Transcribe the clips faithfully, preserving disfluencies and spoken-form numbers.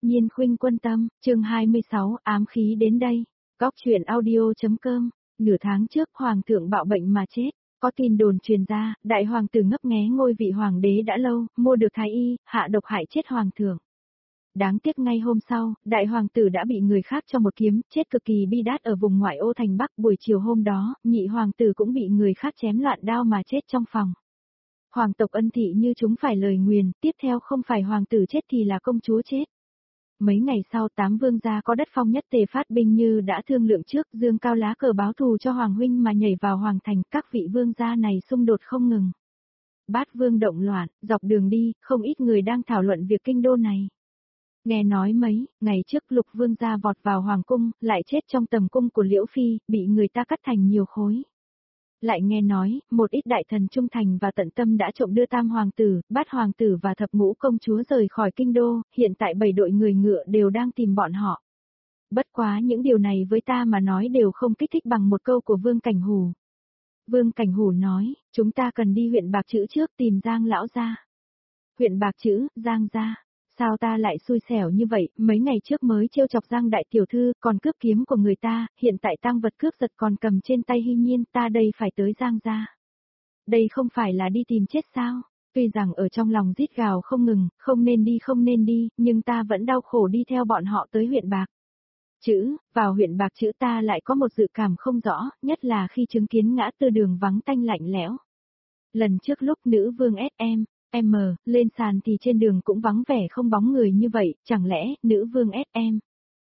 Nhiên khuynh quân tâm, chương hai mươi sáu, ám khí đến đây. Góc truyện audio.com, nửa tháng trước hoàng thượng bạo bệnh mà chết, có tin đồn truyền ra, đại hoàng tử ngấp nghé ngôi vị hoàng đế đã lâu, mua được thái y, hạ độc hại chết hoàng thượng. Đáng tiếc ngay hôm sau, đại hoàng tử đã bị người khác cho một kiếm, chết cực kỳ bi đát ở vùng ngoại ô thành Bắc. Buổi chiều hôm đó, nhị hoàng tử cũng bị người khác chém loạn đao mà chết trong phòng. Hoàng tộc ân thị như chúng phải lời nguyền, tiếp theo không phải hoàng tử chết thì là công chúa chết. Mấy ngày sau tám vương gia có đất phong nhất tề phát binh như đã thương lượng trước, dương cao lá cờ báo thù cho hoàng huynh mà nhảy vào hoàng thành, các vị vương gia này xung đột không ngừng. Bát vương động loạn, dọc đường đi, không ít người đang thảo luận việc kinh đô này. Nghe nói mấy, ngày trước lục vương gia vọt vào hoàng cung, lại chết trong tầm cung của Liễu Phi, bị người ta cắt thành nhiều khối. Lại nghe nói, một ít đại thần trung thành và tận tâm đã trộm đưa tam hoàng tử, bát hoàng tử và thập ngũ công chúa rời khỏi kinh đô, hiện tại bảy đội người ngựa đều đang tìm bọn họ. Bất quá những điều này với ta mà nói đều không kích thích bằng một câu của Vương Cảnh Hù. Vương Cảnh Hù nói, chúng ta cần đi huyện Bạc Chữ trước tìm Giang lão gia. Huyện Bạc Chữ, Giang gia. Sao ta lại xui xẻo như vậy, mấy ngày trước mới trêu chọc Giang đại tiểu thư, còn cướp kiếm của người ta, hiện tại tang vật cướp giật còn cầm trên tay Hy Nhiên, ta đây phải tới Giang gia. Đây không phải là đi tìm chết sao? Tuy rằng ở trong lòng rít gào không ngừng, không nên đi không nên đi, nhưng ta vẫn đau khổ đi theo bọn họ tới huyện Bạc Chữ. Vào huyện Bạc Chữ ta lại có một dự cảm không rõ, nhất là khi chứng kiến ngã tư đường vắng tanh lạnh lẽo. Lần trước lúc nữ vương ét em M, lên sàn thì trên đường cũng vắng vẻ không bóng người như vậy, chẳng lẽ nữ vương ét em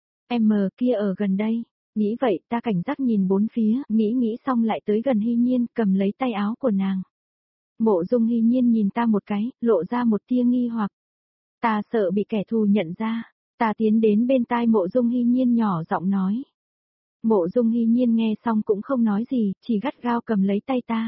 M kia ở gần đây? Nghĩ vậy ta cảnh giác nhìn bốn phía, nghĩ nghĩ xong lại tới gần Hy Nhiên, cầm lấy tay áo của nàng. Mộ Dung Hy Nhiên nhìn ta một cái, lộ ra một tia nghi hoặc. Ta sợ bị kẻ thù nhận ra, ta tiến đến bên tai Mộ Dung Hy Nhiên nhỏ giọng nói. Mộ Dung Hy Nhiên nghe xong cũng không nói gì, chỉ gắt gao cầm lấy tay ta.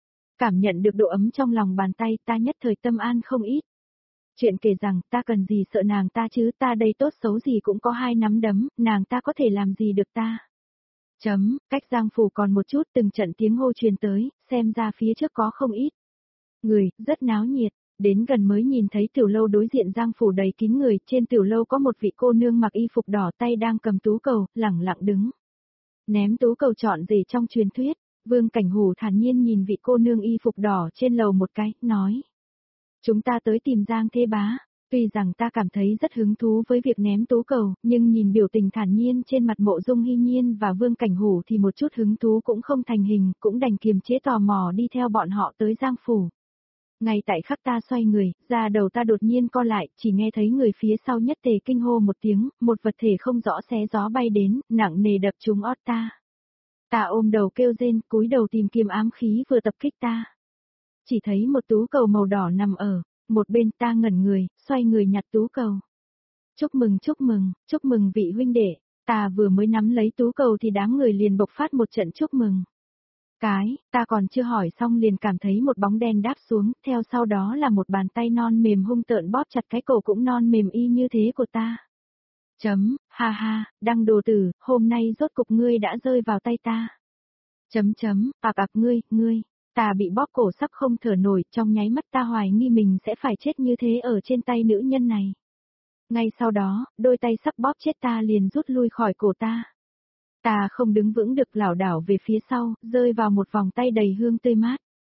Cảm nhận được độ ấm trong lòng bàn tay, ta nhất thời tâm an không ít. Chuyện kể rằng, ta cần gì sợ nàng ta chứ, ta đây tốt xấu gì cũng có hai nắm đấm, nàng ta có thể làm gì được ta. Chấm, cách Giang phủ còn một chút, từng trận tiếng hô truyền tới, xem ra phía trước có không ít người, rất náo nhiệt. Đến gần mới nhìn thấy tiểu lâu đối diện Giang phủ đầy kín người, trên tiểu lâu có một vị cô nương mặc y phục đỏ, tay đang cầm tú cầu, lẳng lặng đứng. Ném tú cầu trọn rể trong truyền thuyết. Vương Cảnh Hù thản nhiên nhìn vị cô nương y phục đỏ trên lầu một cái, nói. Chúng ta tới tìm Giang Thế Bá. Tuy rằng ta cảm thấy rất hứng thú với việc ném tú cầu, nhưng nhìn biểu tình thản nhiên trên mặt Mộ Dung Hy Nhiên và Vương Cảnh Hù thì một chút hứng thú cũng không thành hình, cũng đành kiềm chế tò mò đi theo bọn họ tới Giang phủ. Ngay tại khắc ta xoay người, da đầu ta đột nhiên co lại, chỉ nghe thấy người phía sau nhất tề kinh hô một tiếng, một vật thể không rõ xé gió bay đến, nặng nề đập trúng ót ta. Ta ôm đầu kêu rên, cúi đầu tìm kiếm ám khí vừa tập kích ta. Chỉ thấy một tú cầu màu đỏ nằm ở một bên, ta ngẩn người, xoay người nhặt tú cầu. Chúc mừng chúc mừng, chúc mừng vị huynh đệ. Ta vừa mới nắm lấy tú cầu thì đám người liền bộc phát một trận chúc mừng. Cái, ta còn chưa hỏi xong liền cảm thấy một bóng đen đáp xuống, theo sau đó là một bàn tay non mềm hung tợn bóp chặt cái cổ cũng non mềm y như thế của ta. Chấm, ha ha, Đăng đồ tử, hôm nay rốt cục ngươi đã rơi vào tay ta. Chấm chấm, ạc ạc ngươi, ngươi, ta bị bóp cổ sắp không thở nổi, trong nháy mắt ta hoài nghi mình sẽ phải chết như thế ở trên tay nữ nhân này. Ngay sau đó, đôi tay sắp bóp chết ta liền rút lui khỏi cổ ta. Ta không đứng vững được lảo đảo về phía sau, rơi vào một vòng tay đầy hương tươi mát.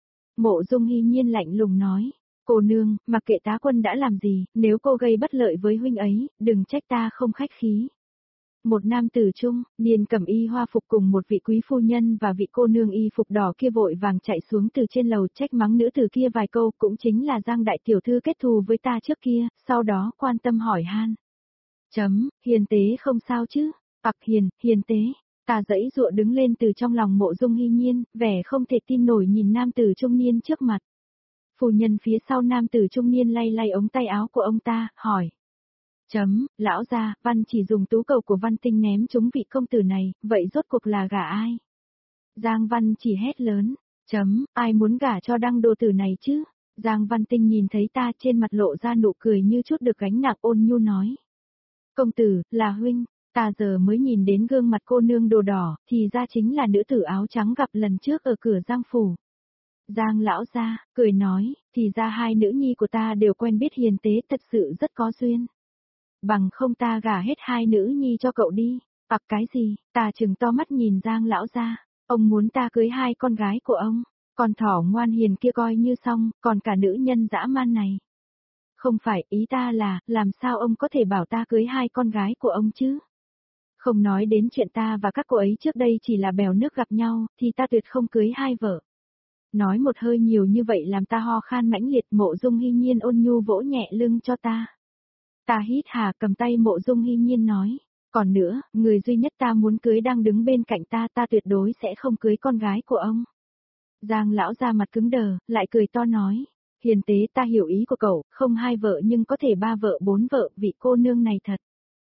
Mộ Dung Hy Nhiên lạnh lùng nói. Cô nương, mặc kệ tá quân đã làm gì, nếu cô gây bất lợi với huynh ấy, đừng trách ta không khách khí. Một nam tử trung, niên cẩm y hoa phục cùng một vị quý phu nhân và vị cô nương y phục đỏ kia vội vàng chạy xuống từ trên lầu trách mắng nữ tử kia vài câu, cũng chính là Giang đại tiểu thư kết thù với ta trước kia, sau đó quan tâm hỏi han. Chấm, hiền tế không sao chứ, ặc hiền, hiền tế. Ta giãy giụa đứng lên từ trong lòng Mộ Dung Hy Nhiên, vẻ không thể tin nổi nhìn nam tử trung niên trước mặt. Phu nhân phía sau nam tử trung niên lay lay ống tay áo của ông ta, hỏi. Chấm, lão gia, Văn chỉ dùng tú cầu của Văn Tinh ném trúng vị công tử này, vậy rốt cuộc là gả ai? Giang Văn chỉ hét lớn. Chấm, ai muốn gả cho Đăng đồ tử này chứ? Giang Văn Tinh nhìn thấy ta trên mặt lộ ra nụ cười như chút được gánh nặng ôn nhu nói. Công tử, là huynh. Ta giờ mới nhìn đến gương mặt cô nương đồ đỏ, thì ra chính là nữ tử áo trắng gặp lần trước ở cửa Giang phủ. Giang lão gia, cười nói, thì ra hai nữ nhi của ta đều quen biết hiền tế, thật sự rất có duyên. bằng không ta gả hết hai nữ nhi cho cậu đi. Ặc cái gì, ta trừng to mắt nhìn Giang lão gia, ông muốn ta cưới hai con gái của ông, con thỏ ngoan hiền kia coi như xong, còn cả nữ nhân dã man này. Không phải, ý ta là, làm sao ông có thể bảo ta cưới hai con gái của ông chứ? Không nói đến chuyện ta và các cô ấy trước đây chỉ là bèo nước gặp nhau, thì ta tuyệt không cưới hai vợ. Nói một hơi nhiều như vậy làm ta ho khan mãnh liệt. Mộ Dung Hy Nhiên ôn nhu vỗ nhẹ lưng cho ta. Ta hít hà cầm tay Mộ Dung Hy Nhiên nói, còn nữa, người duy nhất ta muốn cưới đang đứng bên cạnh ta, ta tuyệt đối sẽ không cưới con gái của ông. Giang lão ra mặt cứng đờ, lại cười to nói, hiền tế ta hiểu ý của cậu, không hai vợ nhưng có thể ba vợ bốn vợ, vị cô nương này thật.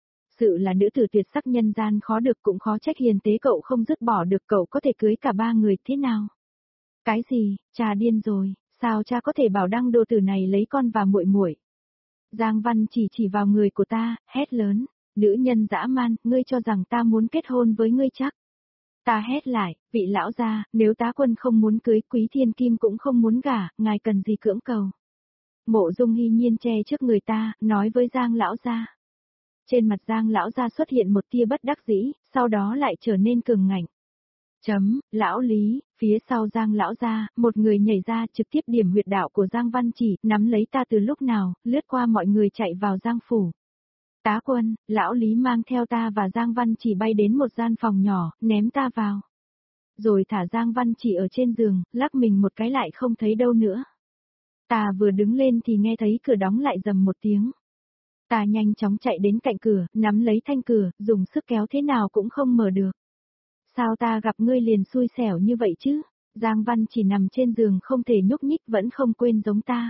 Sự là nữ tử tuyệt sắc nhân gian khó được, cũng khó trách hiền tế cậu không dứt bỏ được, cậu có thể cưới cả ba người thế nào? Cái gì, cha điên rồi, sao cha có thể bảo đăng đồ tử này lấy con và muội muội? Giang Văn chỉ chỉ vào người của ta, hét lớn, nữ nhân dã man, ngươi cho rằng ta muốn kết hôn với ngươi chắc? Ta hét lại, vị lão gia, nếu tá quân không muốn cưới, Quý Thiên Kim cũng không muốn gả, ngài cần gì cưỡng cầu? Mộ Dung Hy Nhiên che trước người ta, nói với Giang lão gia. Trên mặt Giang lão gia xuất hiện một tia bất đắc dĩ, sau đó lại trở nên cường ngạnh. Chấm, lão Lý, phía sau Giang lão gia, một người nhảy ra trực tiếp điểm huyệt đạo của Giang Văn Chỉ, nắm lấy ta từ lúc nào, lướt qua mọi người chạy vào Giang phủ. Tá quân, lão Lý mang theo ta và Giang Văn Chỉ bay đến một gian phòng nhỏ, ném ta vào. Rồi thả Giang Văn Chỉ ở trên giường, lắc mình một cái lại không thấy đâu nữa. Ta vừa đứng lên thì nghe thấy cửa đóng lại rầm một tiếng. Ta nhanh chóng chạy đến cạnh cửa, nắm lấy thanh cửa, dùng sức kéo thế nào cũng không mở được. Sao ta gặp ngươi liền xui xẻo như vậy chứ? Giang Văn Chỉ nằm trên giường không thể nhúc nhích vẫn không quên giống ta.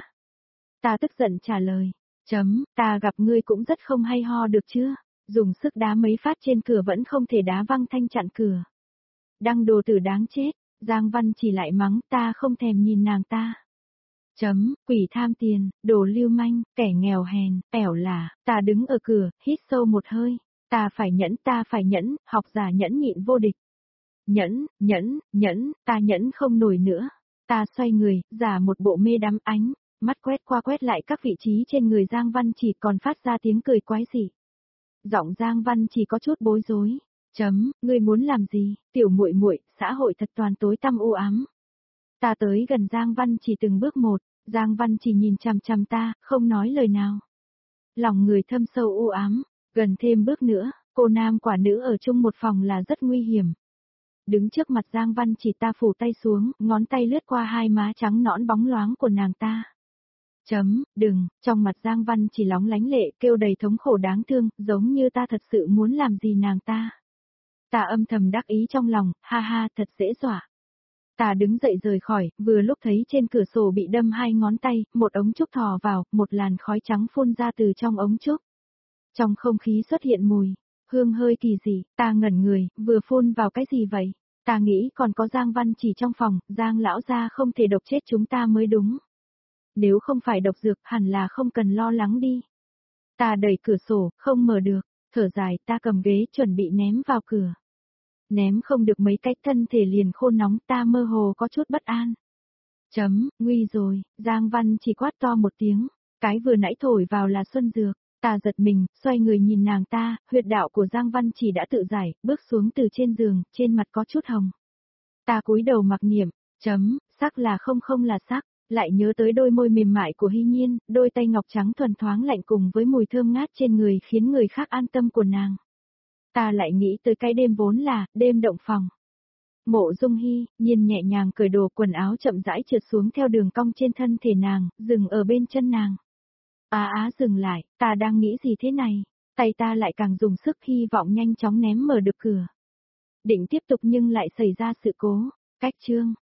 Ta tức giận trả lời. Chấm, ta gặp ngươi cũng rất không hay ho được chưa? Dùng sức đá mấy phát trên cửa vẫn không thể đá văng thanh chặn cửa. Đăng đồ tử đáng chết, Giang Văn Chỉ lại mắng ta không thèm nhìn nàng ta. Chấm, quỷ tham tiền, đồ lưu manh, kẻ nghèo hèn, ẻo là, ta đứng ở cửa, hít sâu một hơi. Ta phải nhẫn, ta phải nhẫn, học giả nhẫn nhịn vô địch. Nhẫn, nhẫn, nhẫn, ta nhẫn không nổi nữa. Ta xoay người, giả một bộ mê đắm ánh, mắt quét qua quét lại các vị trí trên người Giang Văn Chỉ còn phát ra tiếng cười quái dị. Giọng Giang Văn Chỉ có chút bối rối. Chấm, ngươi muốn làm gì, tiểu muội muội, xã hội thật toàn tối tăm u ám. Ta tới gần Giang Văn Chỉ từng bước một, Giang Văn Chỉ nhìn chằm chằm ta, không nói lời nào. Lòng người thâm sâu u ám, gần thêm bước nữa, cô nam quả nữ ở chung một phòng là rất nguy hiểm. Đứng trước mặt Giang Văn Chỉ ta phủ tay xuống, ngón tay lướt qua hai má trắng nõn bóng loáng của nàng ta. Chấm, đừng, trong mặt Giang Văn Chỉ lóng lánh lệ kêu đầy thống khổ đáng thương, giống như ta thật sự muốn làm gì nàng ta. Ta âm thầm đắc ý trong lòng, ha ha thật dễ dọa. Ta đứng dậy rời khỏi, vừa lúc thấy trên cửa sổ bị đâm hai ngón tay, một ống trúc thò vào, một làn khói trắng phun ra từ trong ống trúc. Trong không khí xuất hiện mùi, hương hơi kỳ dị, ta ngẩn người, vừa phun vào cái gì vậy? Ta nghĩ còn có Giang Văn Chỉ trong phòng, Giang lão gia không thể độc chết chúng ta mới đúng. Nếu không phải độc dược, hẳn là không cần lo lắng đi. Ta đẩy cửa sổ, không mở được, thở dài, ta cầm ghế chuẩn bị ném vào cửa. Ném không được mấy cách thân thể liền khô nóng, ta mơ hồ có chút bất an. Chấm, nguy rồi, Giang Văn Chỉ quát to một tiếng, cái vừa nãy thổi vào là xuân dược. Ta giật mình, xoay người nhìn nàng ta, huyệt đạo của Giang Văn Chỉ đã tự giải, bước xuống từ trên giường, trên mặt có chút hồng. Ta cúi đầu mặc niệm, chấm, sắc là không không là sắc, lại nhớ tới đôi môi mềm mại của Hy Nhiên, đôi tay ngọc trắng thuần thoáng lạnh cùng với mùi thơm ngát trên người khiến người khác an tâm của nàng. Ta lại nghĩ tới cái đêm vốn là, đêm động phòng. Mộ Dung Hy Nhiên nhẹ nhàng cởi đồ quần áo chậm rãi trượt xuống theo đường cong trên thân thể nàng, dừng ở bên chân nàng. Á á dừng lại, ta đang nghĩ gì thế này, tay ta lại càng dùng sức hy vọng nhanh chóng ném mở được cửa. Định tiếp tục nhưng lại xảy ra sự cố, cách chương.